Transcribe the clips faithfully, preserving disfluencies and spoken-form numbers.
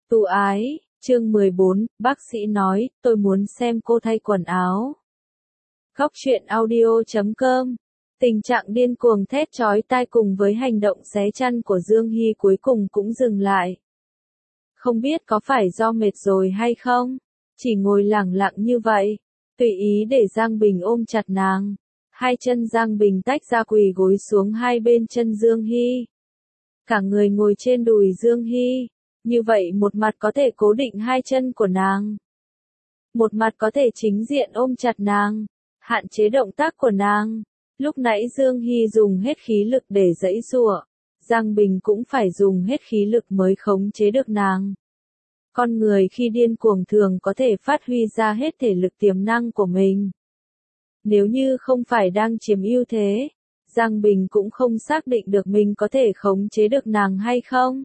Tu ái, chương mười bốn, bác sĩ nói, tôi muốn xem cô thay quần áo. Góc truyện audio chấm com. Tình trạng điên cuồng thét chói tai cùng với hành động xé chăn của Dương Hy cuối cùng cũng dừng lại. Không biết có phải do mệt rồi hay không, chỉ ngồi lẳng lặng như vậy, tùy ý để Giang Bình ôm chặt nàng. Hai chân Giang Bình tách ra quỳ gối xuống hai bên chân Dương Hy. Cả người ngồi trên đùi Dương Hy. Như vậy một mặt có thể cố định hai chân của nàng. Một mặt có thể chính diện ôm chặt nàng, hạn chế động tác của nàng. Lúc nãy Dương Hy dùng hết khí lực để giãy giụa, Giang Bình cũng phải dùng hết khí lực mới khống chế được nàng. Con người khi điên cuồng thường có thể phát huy ra hết thể lực tiềm năng của mình. Nếu như không phải đang chiếm ưu thế, Giang Bình cũng không xác định được mình có thể khống chế được nàng hay không.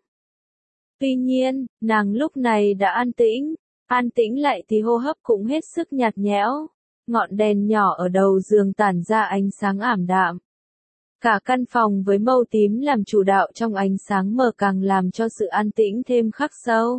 Tuy nhiên, nàng lúc này đã an tĩnh, an tĩnh lại thì hô hấp cũng hết sức nhạt nhẽo. Ngọn đèn nhỏ ở đầu giường tản ra ánh sáng ảm đạm. Cả căn phòng với màu tím làm chủ đạo trong ánh sáng mờ càng làm cho sự an tĩnh thêm khắc sâu.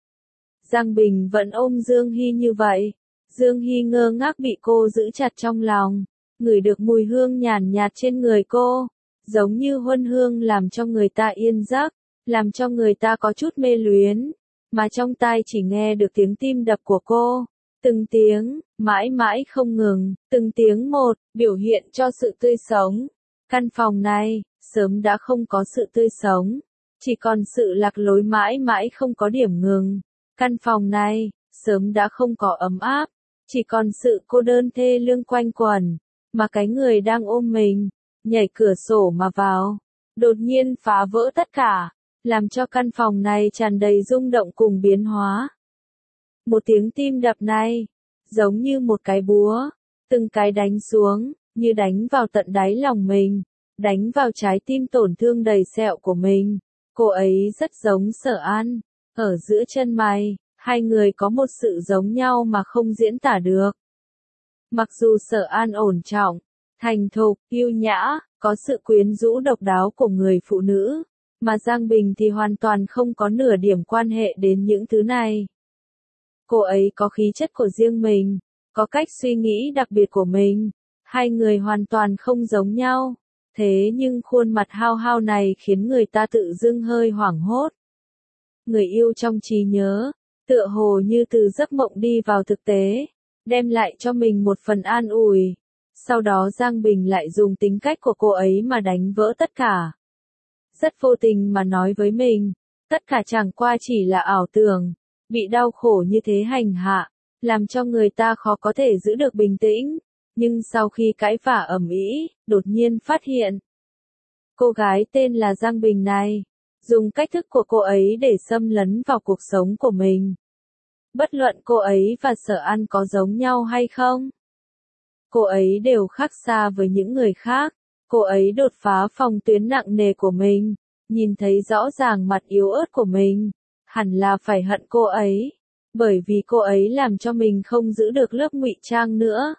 Giang Bình vẫn ôm Dương Hy như vậy. Dương Hy ngơ ngác bị cô giữ chặt trong lòng, ngửi được mùi hương nhàn nhạt trên người cô, giống như huân hương làm cho người ta yên giấc, làm cho người ta có chút mê luyến, mà trong tai chỉ nghe được tiếng tim đập của cô. Từng tiếng, mãi mãi không ngừng, từng tiếng một, biểu hiện cho sự tươi sống. Căn phòng này, sớm đã không có sự tươi sống, chỉ còn sự lạc lối mãi mãi không có điểm ngừng. Căn phòng này, sớm đã không có ấm áp, chỉ còn sự cô đơn thê lương quanh quẩn, mà cái người đang ôm mình, nhảy cửa sổ mà vào, đột nhiên phá vỡ tất cả, làm cho căn phòng này tràn đầy rung động cùng biến hóa. Một tiếng tim đập này, giống như một cái búa, từng cái đánh xuống, như đánh vào tận đáy lòng mình, đánh vào trái tim tổn thương đầy sẹo của mình. Cô ấy rất giống Sở An, ở giữa chân mày, hai người có một sự giống nhau mà không diễn tả được. Mặc dù Sở An ổn trọng, thành thục, yêu nhã, có sự quyến rũ độc đáo của người phụ nữ, mà Giang Bình thì hoàn toàn không có nửa điểm quan hệ đến những thứ này. Cô ấy có khí chất của riêng mình, có cách suy nghĩ đặc biệt của mình, hai người hoàn toàn không giống nhau, thế nhưng khuôn mặt hao hao này khiến người ta tự dưng hơi hoảng hốt. Người yêu trong trí nhớ, tựa hồ như từ giấc mộng đi vào thực tế, đem lại cho mình một phần an ủi. Sau đó Giang Bình lại dùng tính cách của cô ấy mà đánh vỡ tất cả. Rất vô tình mà nói với mình, tất cả chẳng qua chỉ là ảo tưởng. Bị đau khổ như thế hành hạ, làm cho người ta khó có thể giữ được bình tĩnh, nhưng sau khi cãi vã ầm ĩ, đột nhiên phát hiện. Cô gái tên là Giang Bình này, dùng cách thức của cô ấy để xâm lấn vào cuộc sống của mình. Bất luận cô ấy và Sở An có giống nhau hay không, cô ấy đều khác xa với những người khác, cô ấy đột phá phòng tuyến nặng nề của mình, nhìn thấy rõ ràng mặt yếu ớt của mình. Hẳn là phải hận cô ấy, bởi vì cô ấy làm cho mình không giữ được lớp ngụy trang nữa.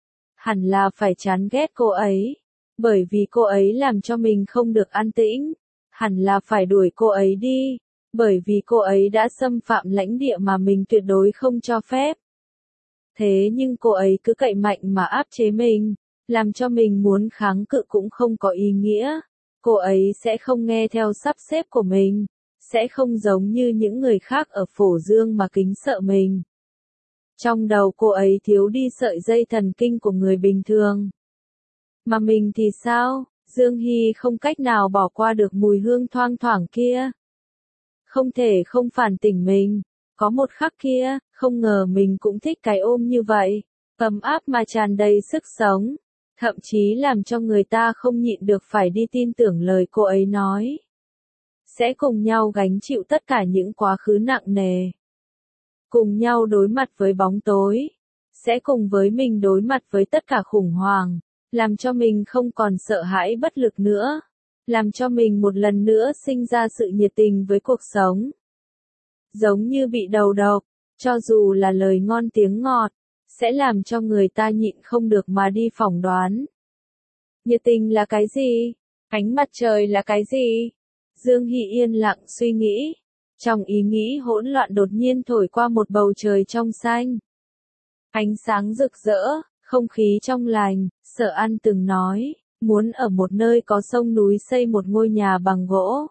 Hẳn là phải chán ghét cô ấy, bởi vì cô ấy làm cho mình không được an tĩnh. Hẳn là phải đuổi cô ấy đi, bởi vì cô ấy đã xâm phạm lãnh địa mà mình tuyệt đối không cho phép. Thế nhưng cô ấy cứ cậy mạnh mà áp chế mình, làm cho mình muốn kháng cự cũng không có ý nghĩa. Cô ấy sẽ không nghe theo sắp xếp của mình. Sẽ không giống như những người khác ở Phổ Dương mà kính sợ mình. Trong đầu cô ấy thiếu đi sợi dây thần kinh của người bình thường. Mà mình thì sao? Dương Hy không cách nào bỏ qua được mùi hương thoang thoảng kia. Không thể không phản tỉnh mình. Có một khắc kia, không ngờ mình cũng thích cái ôm như vậy. Ấm áp mà tràn đầy sức sống. Thậm chí làm cho người ta không nhịn được phải đi tin tưởng lời cô ấy nói. Sẽ cùng nhau gánh chịu tất cả những quá khứ nặng nề. Cùng nhau đối mặt với bóng tối. Sẽ cùng với mình đối mặt với tất cả khủng hoảng. Làm cho mình không còn sợ hãi bất lực nữa. Làm cho mình một lần nữa sinh ra sự nhiệt tình với cuộc sống. Giống như bị đầu độc, cho dù là lời ngon tiếng ngọt, sẽ làm cho người ta nhịn không được mà đi phỏng đoán. Nhiệt tình là cái gì? Ánh mặt trời là cái gì? Dương Hy yên lặng suy nghĩ. Trong ý nghĩ hỗn loạn đột nhiên thổi qua một bầu trời trong xanh. Ánh sáng rực rỡ, không khí trong lành, Sở An từng nói, muốn ở một nơi có sông núi xây một ngôi nhà bằng gỗ.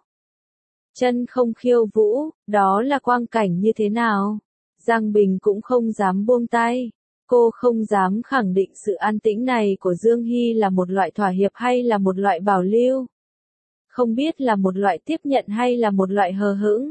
Chân không khiêu vũ, đó là quang cảnh như thế nào? Giang Bình cũng không dám buông tay. Cô không dám khẳng định sự an tĩnh này của Dương Hy là một loại thỏa hiệp hay là một loại bảo lưu. Không biết là một loại tiếp nhận hay là một loại hờ hững.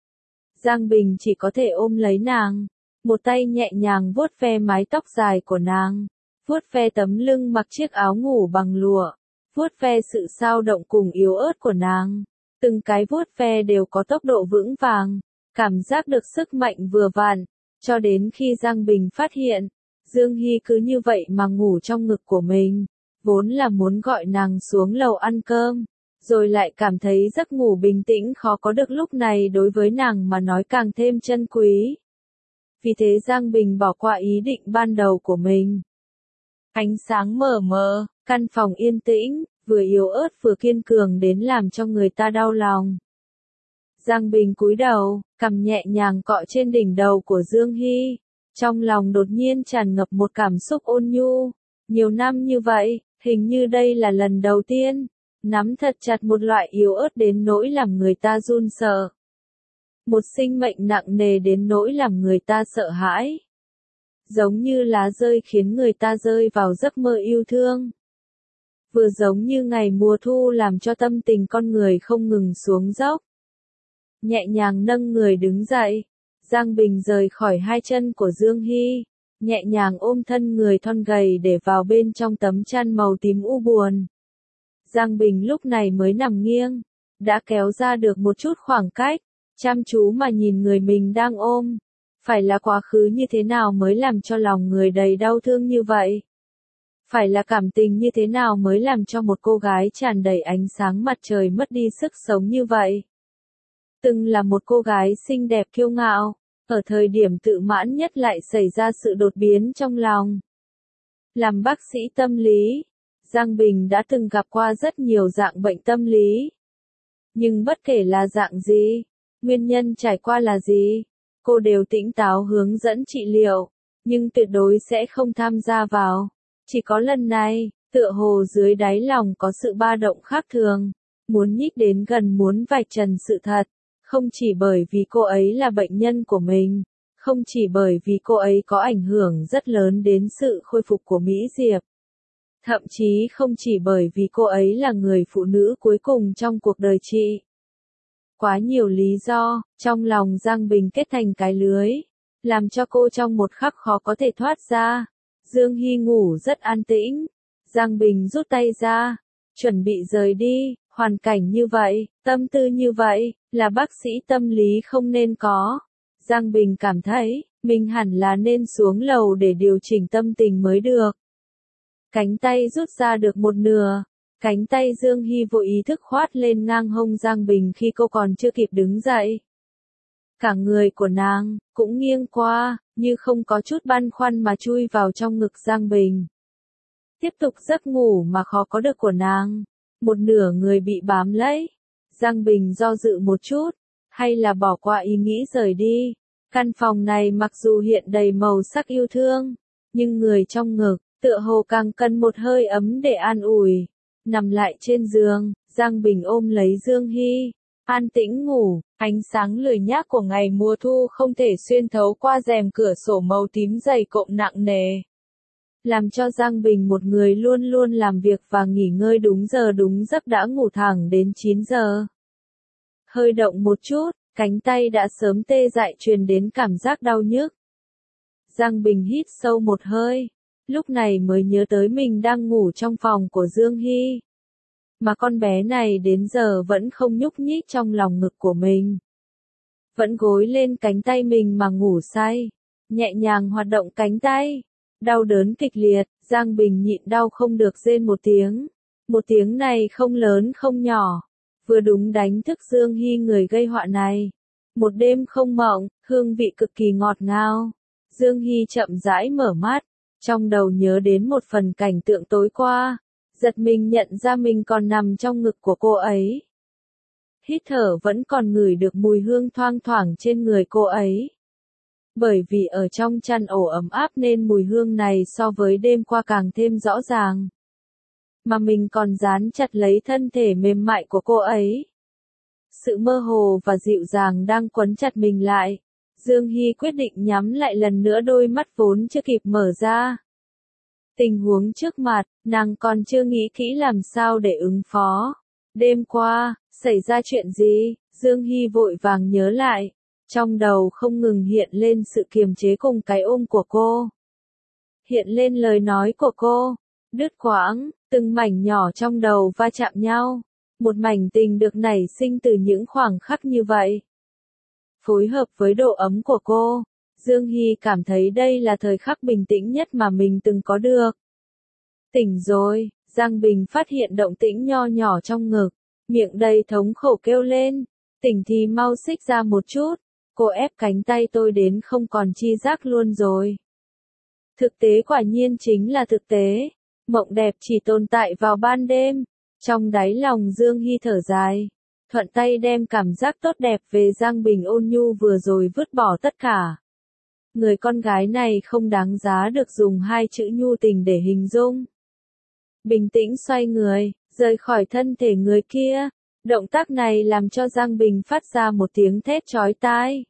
Giang Bình chỉ có thể ôm lấy nàng, một tay nhẹ nhàng vuốt ve mái tóc dài của nàng, vuốt ve tấm lưng mặc chiếc áo ngủ bằng lụa, vuốt ve sự xao động cùng yếu ớt của nàng. Từng cái vuốt ve đều có tốc độ vững vàng, cảm giác được sức mạnh vừa vặn, cho đến khi Giang Bình phát hiện, Dương Hy cứ như vậy mà ngủ trong ngực của mình, vốn là muốn gọi nàng xuống lầu ăn cơm, rồi lại cảm thấy giấc ngủ bình tĩnh khó có được lúc này đối với nàng mà nói càng thêm chân quý. Vì thế Giang Bình bỏ qua ý định ban đầu của mình. Ánh sáng mờ mờ, căn phòng yên tĩnh, vừa yếu ớt vừa kiên cường đến làm cho người ta đau lòng. Giang Bình cúi đầu, cằm nhẹ nhàng cọ trên đỉnh đầu của Dương Hy. Trong lòng đột nhiên tràn ngập một cảm xúc ôn nhu. Nhiều năm như vậy, hình như đây là lần đầu tiên, nắm thật chặt một loại yếu ớt đến nỗi làm người ta run sợ. Một sinh mệnh nặng nề đến nỗi làm người ta sợ hãi. Giống như lá rơi khiến người ta rơi vào giấc mơ yêu thương. Vừa giống như ngày mùa thu làm cho tâm tình con người không ngừng xuống dốc. Nhẹ nhàng nâng người đứng dậy, Giang Bình rời khỏi hai chân của Dương Hy, nhẹ nhàng ôm thân người thon gầy để vào bên trong tấm chăn màu tím u buồn. Giang Bình lúc này mới nằm nghiêng, đã kéo ra được một chút khoảng cách, chăm chú mà nhìn người mình đang ôm. Phải là quá khứ như thế nào mới làm cho lòng người đầy đau thương như vậy? Phải là cảm tình như thế nào mới làm cho một cô gái tràn đầy ánh sáng mặt trời mất đi sức sống như vậy? Từng là một cô gái xinh đẹp kiêu ngạo, ở thời điểm tự mãn nhất lại xảy ra sự đột biến trong lòng. Làm bác sĩ tâm lý, Giang Bình đã từng gặp qua rất nhiều dạng bệnh tâm lý. Nhưng bất kể là dạng gì, nguyên nhân trải qua là gì, cô đều tỉnh táo hướng dẫn trị liệu, nhưng tuyệt đối sẽ không tham gia vào. Chỉ có lần này, tựa hồ dưới đáy lòng có sự ba động khác thường, muốn nhích đến gần muốn vạch trần sự thật, không chỉ bởi vì cô ấy là bệnh nhân của mình, không chỉ bởi vì cô ấy có ảnh hưởng rất lớn đến sự khôi phục của Mỹ Diệp. Thậm chí không chỉ bởi vì cô ấy là người phụ nữ cuối cùng trong cuộc đời chị. Quá nhiều lý do, trong lòng Giang Bình kết thành cái lưới, làm cho cô trong một khắc khó có thể thoát ra. Dương Hy ngủ rất an tĩnh, Giang Bình rút tay ra, chuẩn bị rời đi, hoàn cảnh như vậy, tâm tư như vậy, là bác sĩ tâm lý không nên có. Giang Bình cảm thấy, mình hẳn là nên xuống lầu để điều chỉnh tâm tình mới được. Cánh tay rút ra được một nửa, cánh tay Dương Hy vô ý thức khoát lên ngang hông Giang Bình khi cô còn chưa kịp đứng dậy. Cả người của nàng, cũng nghiêng qua, như không có chút băn khoăn mà chui vào trong ngực Giang Bình. Tiếp tục giấc ngủ mà khó có được của nàng, một nửa người bị bám lấy. Giang Bình do dự một chút, hay là bỏ qua ý nghĩ rời đi. Căn phòng này mặc dù hiện đầy màu sắc yêu thương, nhưng người trong ngực, tựa hồ càng cần một hơi ấm để an ủi. Nằm lại trên giường, Giang Bình ôm lấy Dương Hy, an tĩnh ngủ, ánh sáng lười nhác của ngày mùa thu không thể xuyên thấu qua rèm cửa sổ màu tím dày cộm nặng nề. Làm cho Giang Bình một người luôn luôn làm việc và nghỉ ngơi đúng giờ đúng giấc đã ngủ thẳng đến chín giờ. Hơi động một chút, cánh tay đã sớm tê dại truyền đến cảm giác đau nhức. Giang Bình hít sâu một hơi, lúc này mới nhớ tới mình đang ngủ trong phòng của Dương Hy. Mà con bé này đến giờ vẫn không nhúc nhích trong lòng ngực của mình. Vẫn gối lên cánh tay mình mà ngủ say, nhẹ nhàng hoạt động cánh tay. Đau đớn kịch liệt, Giang Bình nhịn đau không được rên một tiếng. Một tiếng này không lớn không nhỏ, vừa đúng đánh thức Dương Hy người gây họa này. Một đêm không mộng, hương vị cực kỳ ngọt ngào. Dương Hy chậm rãi mở mắt, trong đầu nhớ đến một phần cảnh tượng tối qua, giật mình nhận ra mình còn nằm trong ngực của cô ấy. hít thở vẫn còn ngửi được mùi hương thoang thoảng trên người cô ấy. Bởi vì ở trong chăn ổ ấm áp nên mùi hương này so với đêm qua càng thêm rõ ràng. Mà mình còn dán chặt lấy thân thể mềm mại của cô ấy. Sự mơ hồ và dịu dàng đang quấn chặt mình lại. Dương Hy quyết định nhắm lại lần nữa đôi mắt vốn chưa kịp mở ra. Tình huống trước mặt, nàng còn chưa nghĩ kỹ làm sao để ứng phó. Đêm qua, xảy ra chuyện gì? Dương Hy vội vàng nhớ lại. Trong đầu không ngừng hiện lên sự kiềm chế cùng cái ôm của cô. Hiện lên lời nói của cô. Đứt quãng, từng mảnh nhỏ trong đầu va chạm nhau. Một mảnh tình được nảy sinh từ những khoảng khắc như vậy. Phối hợp với độ ấm của cô, Dương Hy cảm thấy đây là thời khắc bình tĩnh nhất mà mình từng có được. Tỉnh rồi, Giang Bình phát hiện động tĩnh nho nhỏ trong ngực, miệng đầy thống khổ kêu lên, tỉnh thì mau xích ra một chút, cô ép cánh tay tôi đến không còn chi giác luôn rồi. Thực tế quả nhiên chính là thực tế, mộng đẹp chỉ tồn tại vào ban đêm, trong đáy lòng Dương Hy thở dài. Thuận tay đem cảm giác tốt đẹp về Giang Bình ôn nhu vừa rồi vứt bỏ tất cả. Người con gái này không đáng giá được dùng hai chữ nhu tình để hình dung. Bình tĩnh xoay người, rời khỏi thân thể người kia. Động tác này làm cho Giang Bình phát ra một tiếng thét chói tai.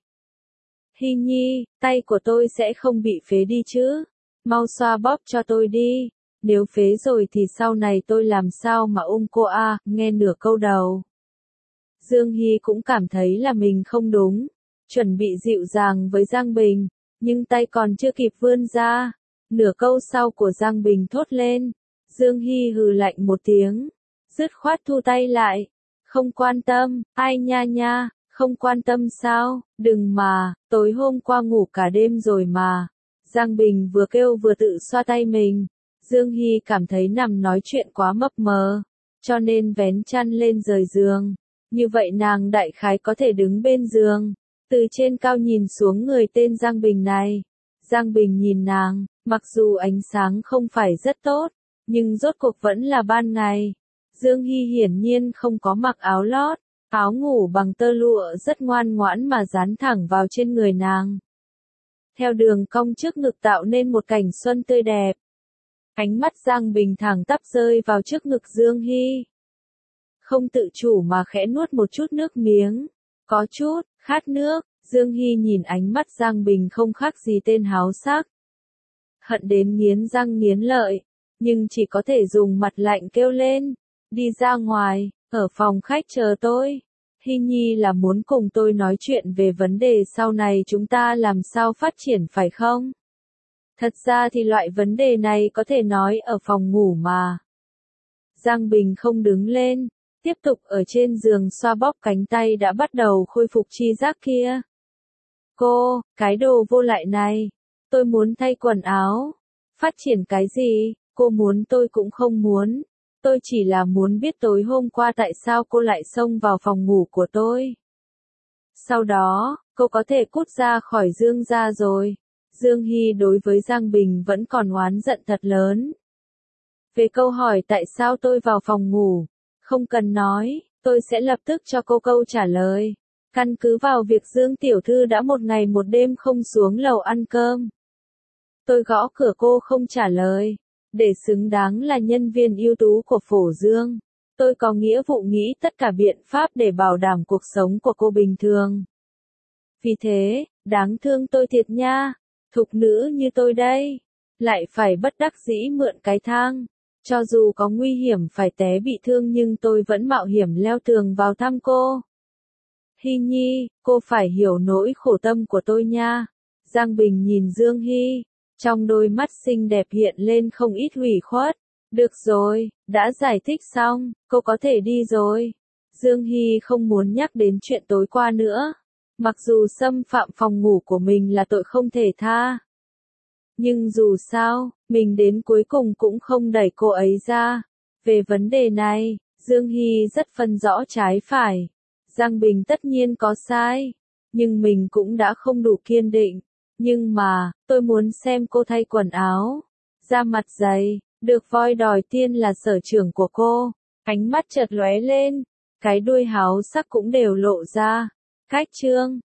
Hy Nhi, tay của tôi sẽ không bị phế đi chứ. Mau xoa bóp cho tôi đi. Nếu phế rồi thì sau này tôi làm sao mà ôm cô a? Nghe nửa câu đầu. Dương Hy cũng cảm thấy là mình không đúng, chuẩn bị dịu dàng với Giang Bình, nhưng tay còn chưa kịp vươn ra. Nửa câu sau của Giang Bình thốt lên, Dương Hy hừ lạnh một tiếng, dứt khoát thu tay lại, không quan tâm, ai nha nha, không quan tâm sao, đừng mà, tối hôm qua ngủ cả đêm rồi mà. Giang Bình vừa kêu vừa tự xoa tay mình, Dương Hy cảm thấy nằm nói chuyện quá mập mờ, cho nên vén chăn lên rời giường. Như vậy nàng đại khái có thể đứng bên giường, từ trên cao nhìn xuống người tên Giang Bình này. Giang Bình nhìn nàng, mặc dù ánh sáng không phải rất tốt, nhưng rốt cuộc vẫn là ban ngày. Dương Hy hiển nhiên không có mặc áo lót, áo ngủ bằng tơ lụa rất ngoan ngoãn mà dán thẳng vào trên người nàng. Theo đường cong trước ngực tạo nên một cảnh xuân tươi đẹp. Ánh mắt Giang Bình thẳng tắp rơi vào trước ngực Dương Hy. Không tự chủ mà khẽ nuốt một chút nước miếng. Có chút, khát nước, Dương Hy nhìn ánh mắt Giang Bình không khác gì tên háo sắc. Hận đến nghiến răng nghiến lợi, nhưng chỉ có thể dùng mặt lạnh kêu lên. Đi ra ngoài, ở phòng khách chờ tôi. Hy Nhi là muốn cùng tôi nói chuyện về vấn đề sau này chúng ta làm sao phát triển phải không? Thật ra thì loại vấn đề này có thể nói ở phòng ngủ mà. Giang Bình không đứng lên. Tiếp tục ở trên giường xoa bóp cánh tay đã bắt đầu khôi phục chi giác kia. Cô, cái đồ vô lại này. Tôi muốn thay quần áo. Phát triển cái gì, cô muốn tôi cũng không muốn. Tôi chỉ là muốn biết tối hôm qua tại sao cô lại xông vào phòng ngủ của tôi. Sau đó, cô có thể cút ra khỏi Dương gia rồi. Dương Hy đối với Giang Bình vẫn còn oán giận thật lớn. Về câu hỏi tại sao tôi vào phòng ngủ. Không cần nói, tôi sẽ lập tức cho cô câu trả lời. Căn cứ vào việc Dương Tiểu Thư đã một ngày một đêm không xuống lầu ăn cơm. Tôi gõ cửa cô không trả lời. Để xứng đáng là nhân viên ưu tú của Phổ Dương. Tôi có nghĩa vụ nghĩ tất cả biện pháp để bảo đảm cuộc sống của cô bình thường. Vì thế, đáng thương tôi thiệt nha. Thục nữ như tôi đây. Lại phải bất đắc dĩ mượn cái thang. Cho dù có nguy hiểm phải té bị thương nhưng tôi vẫn mạo hiểm leo tường vào thăm cô. Hy Nhi, cô phải hiểu nỗi khổ tâm của tôi nha. Giang Bình nhìn Dương Hy, trong đôi mắt xinh đẹp hiện lên không ít ủy khuất. Được rồi, đã giải thích xong, cô có thể đi rồi. Dương Hy không muốn nhắc đến chuyện tối qua nữa. Mặc dù xâm phạm phòng ngủ của mình là tội không thể tha. Nhưng dù sao, mình đến cuối cùng cũng không đẩy cô ấy ra. Về vấn đề này, Dương Hy rất phân rõ trái phải. Giang Bình tất nhiên có sai, nhưng mình cũng đã không đủ kiên định. Nhưng mà, tôi muốn xem cô thay quần áo, da mặt dày, được voi đòi tiên là sở trường của cô. Ánh mắt chợt lóe lên, cái đuôi háo sắc cũng đều lộ ra. Khách trương